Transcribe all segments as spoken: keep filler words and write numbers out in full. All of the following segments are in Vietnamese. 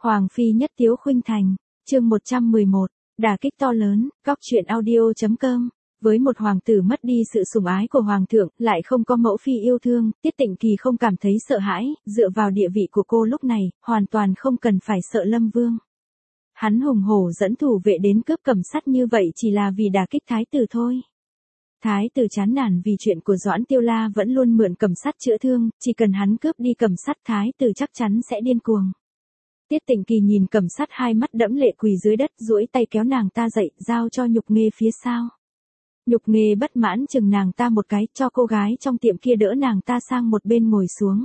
Hoàng phi nhất tiếu khuynh thành, chương một trăm mười một, đả kích to lớn, góc truyện audio chấm com. Với một hoàng tử mất đi sự sủng ái của hoàng thượng, lại không có mẫu phi yêu thương, Tiết Tịnh Kỳ không cảm thấy sợ hãi, dựa vào địa vị của cô lúc này, hoàn toàn không cần phải sợ Lâm Vương. Hắn hùng hổ dẫn thủ vệ đến cướp Cẩm Sắt như vậy chỉ là vì đả kích thái tử thôi. Thái tử chán nản vì chuyện của Doãn Tiêu La vẫn luôn mượn Cẩm Sắt chữa thương, chỉ cần hắn cướp đi Cẩm Sắt thái tử chắc chắn sẽ điên cuồng. Tiết Tịnh Kỳ nhìn Cẩm Sắt hai mắt đẫm lệ quỳ dưới đất, duỗi tay kéo nàng ta dậy, giao cho Nhục Nghê phía sau. Nhục Nghê bất mãn chừng nàng ta một cái, cho cô gái trong tiệm kia đỡ nàng ta sang một bên ngồi xuống.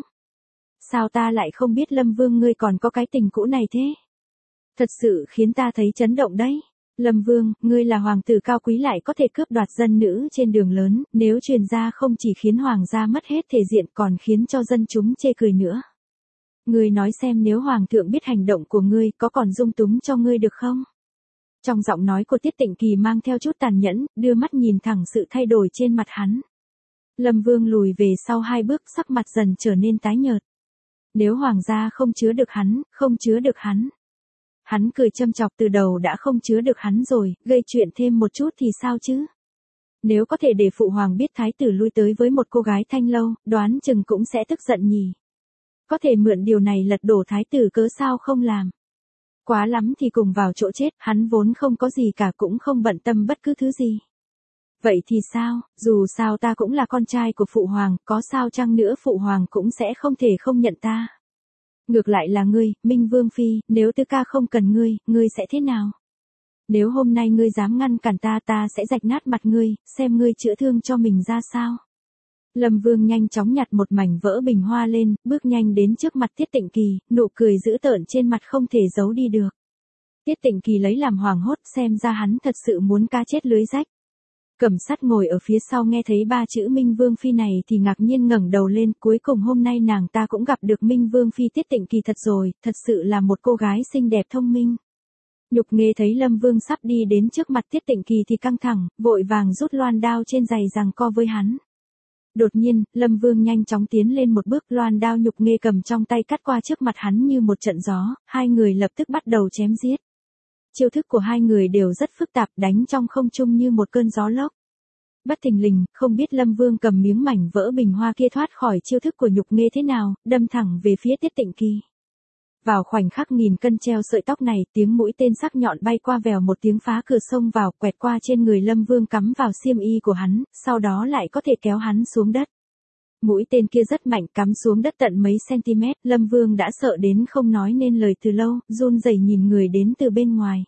Sao ta lại không biết Lâm Vương ngươi còn có cái tình cũ này thế? Thật sự khiến ta thấy chấn động đấy. Lâm Vương, ngươi là hoàng tử cao quý lại có thể cướp đoạt dân nữ trên đường lớn, nếu truyền ra không chỉ khiến hoàng gia mất hết thể diện còn khiến cho dân chúng chê cười nữa. Ngươi nói xem nếu hoàng thượng biết hành động của ngươi có còn dung túng cho ngươi được không? Trong giọng nói của Tiết Tịnh Kỳ mang theo chút tàn nhẫn, đưa mắt nhìn thẳng sự thay đổi trên mặt hắn. Lâm Vương lùi về sau hai bước, sắc mặt dần trở nên tái nhợt. Nếu hoàng gia không chứa được hắn, không chứa được hắn. Hắn cười châm chọc, từ đầu đã không chứa được hắn rồi, gây chuyện thêm một chút thì sao chứ? Nếu có thể để phụ hoàng biết thái tử lui tới với một cô gái thanh lâu, đoán chừng cũng sẽ tức giận nhỉ. Có thể mượn điều này lật đổ thái tử cớ sao không làm. Quá lắm thì cùng vào chỗ chết, hắn vốn không có gì cả cũng không bận tâm bất cứ thứ gì. Vậy thì sao, dù sao ta cũng là con trai của phụ hoàng, có sao chăng nữa phụ hoàng cũng sẽ không thể không nhận ta. Ngược lại là ngươi, Minh Vương Phi, nếu Tư Ca không cần ngươi, ngươi sẽ thế nào? Nếu hôm nay ngươi dám ngăn cản ta, ta sẽ rạch nát mặt ngươi, xem ngươi chữa thương cho mình ra sao. Lâm Vương nhanh chóng nhặt một mảnh vỡ bình hoa lên, bước nhanh đến trước mặt Tiết Tịnh Kỳ, nụ cười dữ tợn trên mặt không thể giấu đi được. Tiết Tịnh Kỳ lấy làm hoảng hốt, xem ra hắn thật sự muốn cá chết lưới rách. Cẩm Sắt ngồi ở phía sau nghe thấy ba chữ Minh Vương Phi này thì ngạc nhiên ngẩng đầu lên, cuối cùng hôm nay nàng ta cũng gặp được Minh Vương Phi Tiết Tịnh Kỳ thật rồi, thật sự là một cô gái xinh đẹp thông minh. Nhục Nghê thấy Lâm Vương sắp đi đến trước mặt Tiết Tịnh Kỳ thì căng thẳng, vội vàng rút loan đao trên giày giằng co với hắn. Đột nhiên, Lâm Vương nhanh chóng tiến lên một bước, loan đao Nhục Nghê cầm trong tay cắt qua trước mặt hắn như một trận gió, hai người lập tức bắt đầu chém giết. Chiêu thức của hai người đều rất phức tạp, đánh trong không trung như một cơn gió lốc. Bất thình lình, không biết Lâm Vương cầm miếng mảnh vỡ bình hoa kia thoát khỏi chiêu thức của Nhục Nghê thế nào, đâm thẳng về phía Tiết Tịnh Kỳ. Vào khoảnh khắc nghìn cân treo sợi tóc này, tiếng mũi tên sắc nhọn bay qua vèo một tiếng phá cửa sông vào, quẹt qua trên người Lâm Vương cắm vào xiêm y của hắn, sau đó lại có thể kéo hắn xuống đất. Mũi tên kia rất mạnh, cắm xuống đất tận mấy cm, Lâm Vương đã sợ đến không nói nên lời từ lâu, run rẩy nhìn người đến từ bên ngoài.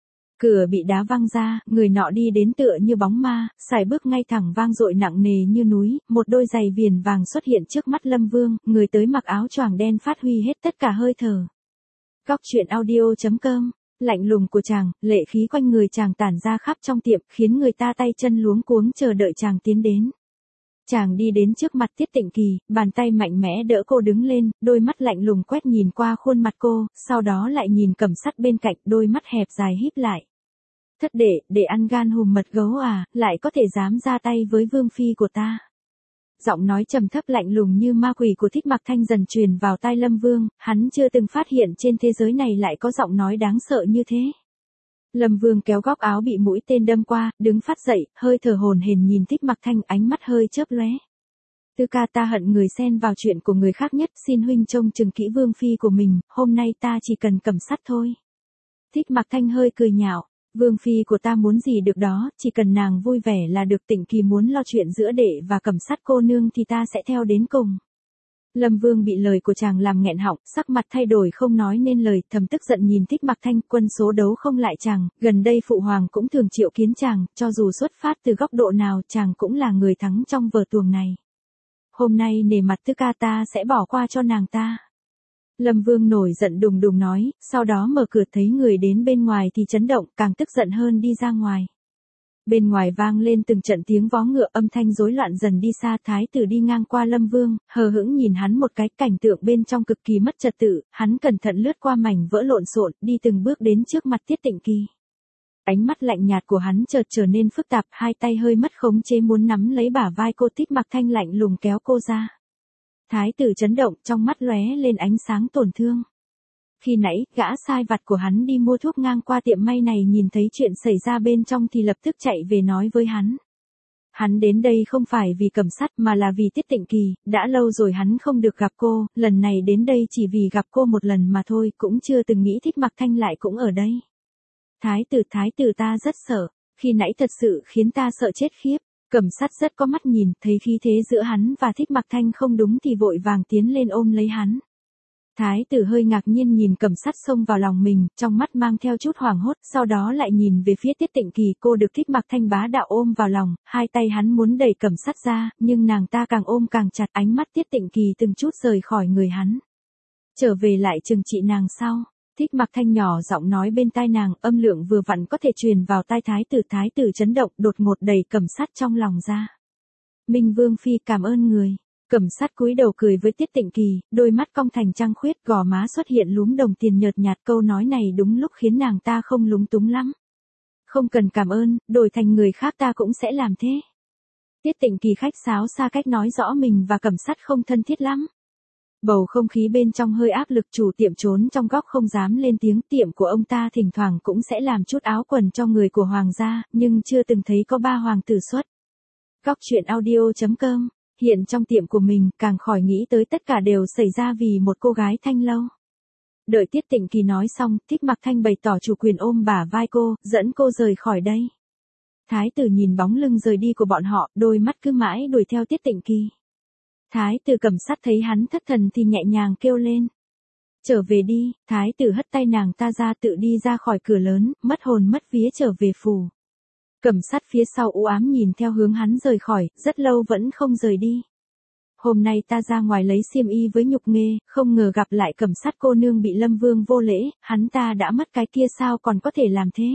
Cửa bị đá văng ra, người nọ đi đến tựa như bóng ma, sải bước ngay thẳng vang dội nặng nề như núi, một đôi giày viền vàng xuất hiện trước mắt Lâm Vương, người tới mặc áo choàng đen phát huy hết tất cả hơi thở. Góc truyện audio chấm com, lạnh lùng của chàng, lệ khí quanh người chàng tản ra khắp trong tiệm, khiến người ta tay chân luống cuống chờ đợi chàng tiến đến. Chàng đi đến trước mặt Tiết Tịnh Kỳ, bàn tay mạnh mẽ đỡ cô đứng lên, đôi mắt lạnh lùng quét nhìn qua khuôn mặt cô, sau đó lại nhìn Cẩm Sắt bên cạnh, đôi mắt hẹp dài híp lại. Thất đệ, để ăn gan hùm mật gấu à, lại có thể dám ra tay với Vương Phi của ta. Giọng nói trầm thấp lạnh lùng như ma quỷ của Thích Mặc Thanh dần truyền vào tai Lâm Vương, hắn chưa từng phát hiện trên thế giới này lại có giọng nói đáng sợ như thế. Lâm Vương kéo góc áo bị mũi tên đâm qua, đứng phát dậy, hơi thở hổn hển nhìn Thích Mặc Thanh, ánh mắt hơi chớp lóe. Tư Ca, ta hận người xen vào chuyện của người khác nhất, xin huynh trông chừng kỹ Vương Phi của mình, hôm nay ta chỉ cần Cẩm Sắt thôi. Thích Mặc Thanh hơi cười nhạo. Vương Phi của ta muốn gì được đó, chỉ cần nàng vui vẻ là được. Tịnh Kỳ muốn lo chuyện giữa đệ và Cẩm Sắt cô nương thì ta sẽ theo đến cùng. Lâm Vương bị lời của chàng làm nghẹn họng, sắc mặt thay đổi không nói nên lời, thầm tức giận nhìn Thích Mặc Thanh, quân số đấu không lại chàng, gần đây phụ hoàng cũng thường triệu kiến chàng, cho dù xuất phát từ góc độ nào chàng cũng là người thắng trong vở tuồng này. Hôm nay nể mặt Tư Ca ta sẽ bỏ qua cho nàng ta. Lâm Vương nổi giận đùng đùng nói, sau đó mở cửa thấy người đến bên ngoài thì chấn động, càng tức giận hơn đi ra ngoài. Bên ngoài vang lên từng trận tiếng vó ngựa, âm thanh rối loạn dần đi xa, thái tử đi ngang qua Lâm Vương, hờ hững nhìn hắn một cái, cảnh tượng bên trong cực kỳ mất trật tự, hắn cẩn thận lướt qua mảnh vỡ lộn xộn, đi từng bước đến trước mặt Tiết Tịnh Kỳ. Ánh mắt lạnh nhạt của hắn chợt trở nên phức tạp, hai tay hơi mất khống chế muốn nắm lấy bả vai cô. Thích Mặc Thanh lạnh lùng kéo cô ra. Thái tử chấn động, trong mắt lóe lên ánh sáng tổn thương. Khi nãy, gã sai vặt của hắn đi mua thuốc ngang qua tiệm may này nhìn thấy chuyện xảy ra bên trong thì lập tức chạy về nói với hắn. Hắn đến đây không phải vì Cẩm Sắt mà là vì Tiết Tịnh Kỳ, đã lâu rồi hắn không được gặp cô, lần này đến đây chỉ vì gặp cô một lần mà thôi, cũng chưa từng nghĩ Thích Mặc Thanh lại cũng ở đây. Thái tử thái tử ta rất sợ, khi nãy thật sự khiến ta sợ chết khiếp. Cẩm Sắt rất có mắt nhìn, thấy khí thế giữa hắn và Thích Mặc Thanh không đúng thì vội vàng tiến lên ôm lấy hắn. Thái tử hơi ngạc nhiên nhìn Cẩm Sắt xông vào lòng mình, trong mắt mang theo chút hoảng hốt, sau đó lại nhìn về phía Tiết Tịnh Kỳ, cô được Thích Mặc Thanh bá đạo ôm vào lòng, hai tay hắn muốn đẩy Cẩm Sắt ra, nhưng nàng ta càng ôm càng chặt, ánh mắt Tiết Tịnh Kỳ từng chút rời khỏi người hắn. Trở về lại trừng trị nàng sau. Thích Mặc Thanh nhỏ giọng nói bên tai nàng, âm lượng vừa vặn có thể truyền vào tai thái tử, thái tử chấn động, đột ngột đẩy Cẩm Sắt trong lòng ra. Minh Vương phi cảm ơn người. Cẩm Sắt cúi đầu cười với Tiết Tịnh Kỳ, đôi mắt cong thành trăng khuyết, gò má xuất hiện lúm đồng tiền nhợt nhạt, câu nói này đúng lúc khiến nàng ta không lúng túng lắm. Không cần cảm ơn, đổi thành người khác ta cũng sẽ làm thế. Tiết Tịnh Kỳ khách sáo xa cách nói rõ mình và Cẩm Sắt không thân thiết lắm. Bầu không khí bên trong hơi áp lực, chủ tiệm trốn trong góc không dám lên tiếng, tiệm của ông ta thỉnh thoảng cũng sẽ làm chút áo quần cho người của hoàng gia, nhưng chưa từng thấy có ba hoàng tử xuất. Góc truyện audio chấm com. Hiện trong tiệm của mình, càng khỏi nghĩ tới tất cả đều xảy ra vì một cô gái Thanh Lâu. Đợi Tiết Tịnh Kỳ nói xong, Thích Mặc Thanh bày tỏ chủ quyền ôm bả vai cô, dẫn cô rời khỏi đây. Thái tử nhìn bóng lưng rời đi của bọn họ, đôi mắt cứ mãi đuổi theo Tiết Tịnh Kỳ. Thái tử Cẩm Sắt thấy hắn thất thần thì nhẹ nhàng kêu lên. Trở về đi, thái tử hất tay nàng ta ra tự đi ra khỏi cửa lớn, mất hồn mất vía trở về phủ. Cẩm Sắt phía sau u ám nhìn theo hướng hắn rời khỏi, rất lâu vẫn không rời đi. Hôm nay ta ra ngoài lấy xiêm y với Nhục Nghê, không ngờ gặp lại Cẩm Sắt cô nương bị Lâm Vương vô lễ, hắn ta đã mất cái kia sao còn có thể làm thế.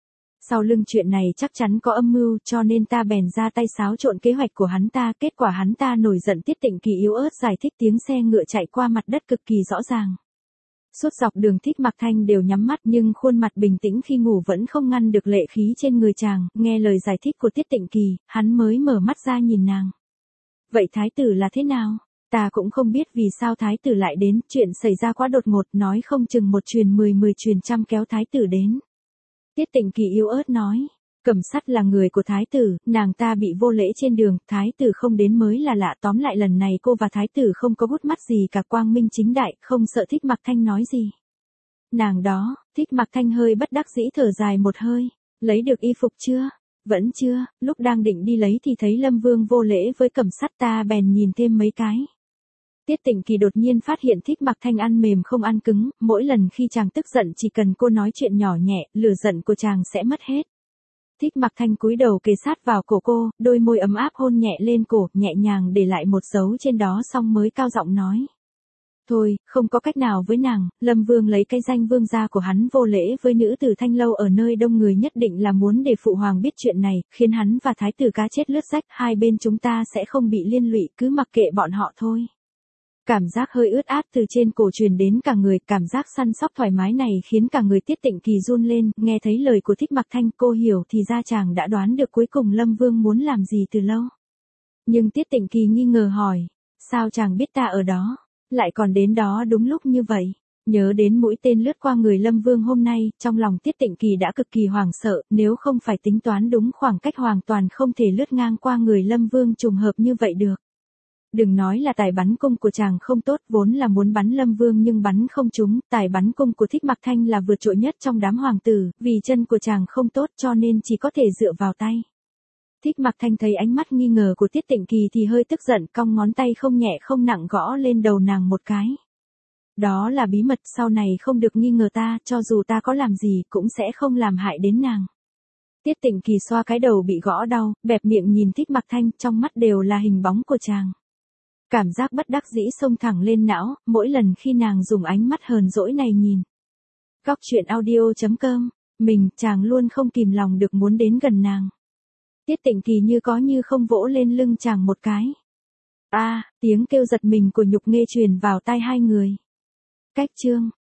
Sau lưng chuyện này chắc chắn có âm mưu, cho nên ta bèn ra tay xáo trộn kế hoạch của hắn ta, kết quả hắn ta nổi giận. Tiết Tịnh Kỳ yếu ớt giải thích, tiếng xe ngựa chạy qua mặt đất cực kỳ rõ ràng. Suốt dọc đường Thích Mặc Thanh đều nhắm mắt nhưng khuôn mặt bình tĩnh khi ngủ vẫn không ngăn được lệ khí trên người chàng, nghe lời giải thích của Tiết Tịnh Kỳ, hắn mới mở mắt ra nhìn nàng. Vậy thái tử là thế nào? Ta cũng không biết vì sao thái tử lại đến, chuyện xảy ra quá đột ngột, nói không chừng một truyền mười mười truyền trăm kéo thái tử đến. Tiết Tịnh Kỳ yếu ớt nói, Cẩm Sắt là người của thái tử, nàng ta bị vô lễ trên đường, thái tử không đến mới là lạ, tóm lại lần này cô và thái tử không có bút mắt gì cả, quang minh chính đại, không sợ. Thích Mặc Thanh nói gì. Nàng đó, Thích Mặc Thanh hơi bất đắc dĩ thở dài một hơi, lấy được y phục chưa? Vẫn chưa, lúc đang định đi lấy thì thấy Lâm Vương vô lễ với Cẩm Sắt, ta bèn nhìn thêm mấy cái. Tiết Tịnh Kỳ đột nhiên phát hiện Thích Mặc Thanh ăn mềm không ăn cứng, mỗi lần khi chàng tức giận chỉ cần cô nói chuyện nhỏ nhẹ, lửa giận của chàng sẽ mất hết. Thích Mặc Thanh cúi đầu kề sát vào cổ cô, đôi môi ấm áp hôn nhẹ lên cổ, nhẹ nhàng để lại một dấu trên đó xong mới cao giọng nói. Thôi, không có cách nào với nàng, Lâm Vương lấy cái danh vương gia của hắn vô lễ với nữ tử Thanh Lâu ở nơi đông người, nhất định là muốn để phụ hoàng biết chuyện này, khiến hắn và thái tử cá chết lướt rách, hai bên chúng ta sẽ không bị liên lụy, cứ mặc kệ bọn họ thôi. Cảm giác hơi ướt át từ trên cổ truyền đến cả người, cảm giác săn sóc thoải mái này khiến cả người Tiết Tịnh Kỳ run lên, nghe thấy lời của Thích Mặc Thanh cô hiểu thì ra chàng đã đoán được cuối cùng Lâm Vương muốn làm gì từ lâu. Nhưng Tiết Tịnh Kỳ nghi ngờ hỏi, sao chàng biết ta ở đó, lại còn đến đó đúng lúc như vậy. Nhớ đến mũi tên lướt qua người Lâm Vương hôm nay, trong lòng Tiết Tịnh Kỳ đã cực kỳ hoảng sợ, nếu không phải tính toán đúng khoảng cách hoàn toàn không thể lướt ngang qua người Lâm Vương trùng hợp như vậy được. Đừng nói là tài bắn cung của chàng không tốt, vốn là muốn bắn Lâm Vương nhưng bắn không trúng, tài bắn cung của Thích Mặc Thanh là vượt trội nhất trong đám hoàng tử, vì chân của chàng không tốt cho nên chỉ có thể dựa vào tay. Thích Mặc Thanh thấy ánh mắt nghi ngờ của Tiết Tịnh Kỳ thì hơi tức giận, cong ngón tay không nhẹ không nặng gõ lên đầu nàng một cái. Đó là bí mật, sau này không được nghi ngờ ta, cho dù ta có làm gì cũng sẽ không làm hại đến nàng. Tiết Tịnh Kỳ xoa cái đầu bị gõ đau, bẹp miệng nhìn Thích Mặc Thanh, trong mắt đều là hình bóng của chàng. Cảm giác bất đắc dĩ xông thẳng lên não, mỗi lần khi nàng dùng ánh mắt hờn dỗi này nhìn. Góc truyện audio chấm com, mình, chàng luôn không kìm lòng được muốn đến gần nàng. Tiết Tịnh Kỳ như có như không vỗ lên lưng chàng một cái. A, à, tiếng kêu giật mình của Nhục Nghê truyền vào tai hai người. Cách chương